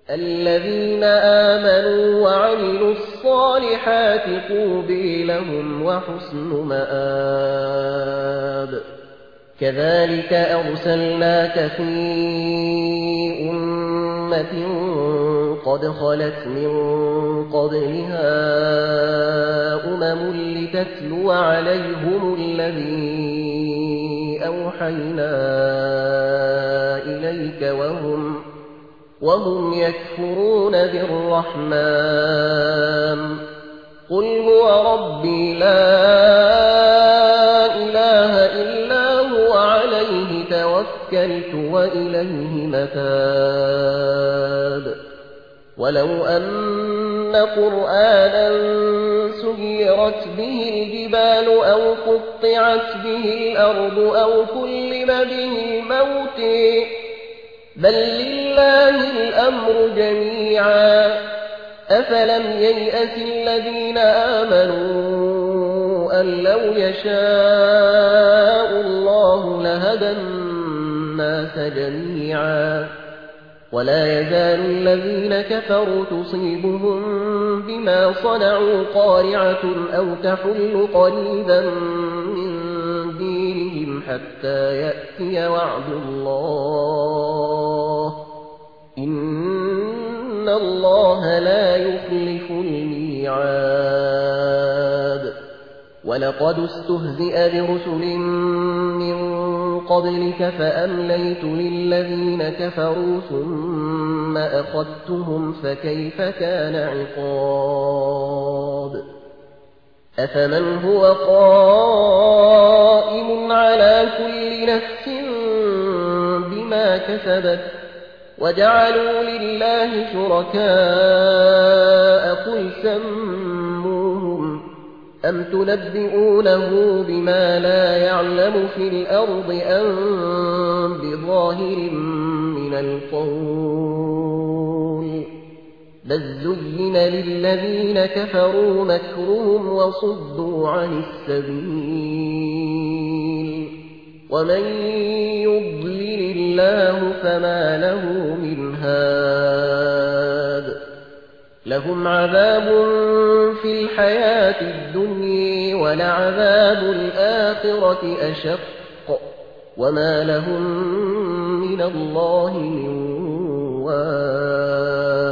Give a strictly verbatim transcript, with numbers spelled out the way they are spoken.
الذين آمنوا وعملوا الصالحات طوبى لهم وحسن مآب كذلك أرسلناك في أمة قد خلت من قبلها أمم لتتلو عليهم الذي أوحينا إليك وهم وهم يكفرون بالرحمن قل هو ربي لا إله إلا هو عليه توكلت وإليه متاب ولو أن قرآنا سيرت به الجبال أو قطعت به الأرض أو كلم به الموت بل لله الأمر جميعا أفلم ييأس الذين آمنوا أن لو يشاء الله لهدى الناس جميعا ولا يزال الذين كفروا تصيبهم بما صنعوا قارعة أو تحل قريبا من دينهم حتى يأتي وعد الله إن الله لا يخلف الميعاد ولقد استهزئ برسل من قبلك فأمليت للذين كفروا ثم أخذتهم فكيف كان عقاب أفمن هو قائم على كل نفس بما كسبت وجعلوا لله شركاء قل سموهم أم تنبئونه بما لا يعلم في الأرض أم بظاهر من القول بل زين للذين كفروا مكرهم وصدوا عن السبيل ومن يضلل الله فما له من هاد لهم عذاب في الحياة الدنيا ولعذاب الآخرة أشق وما لهم من الله من واق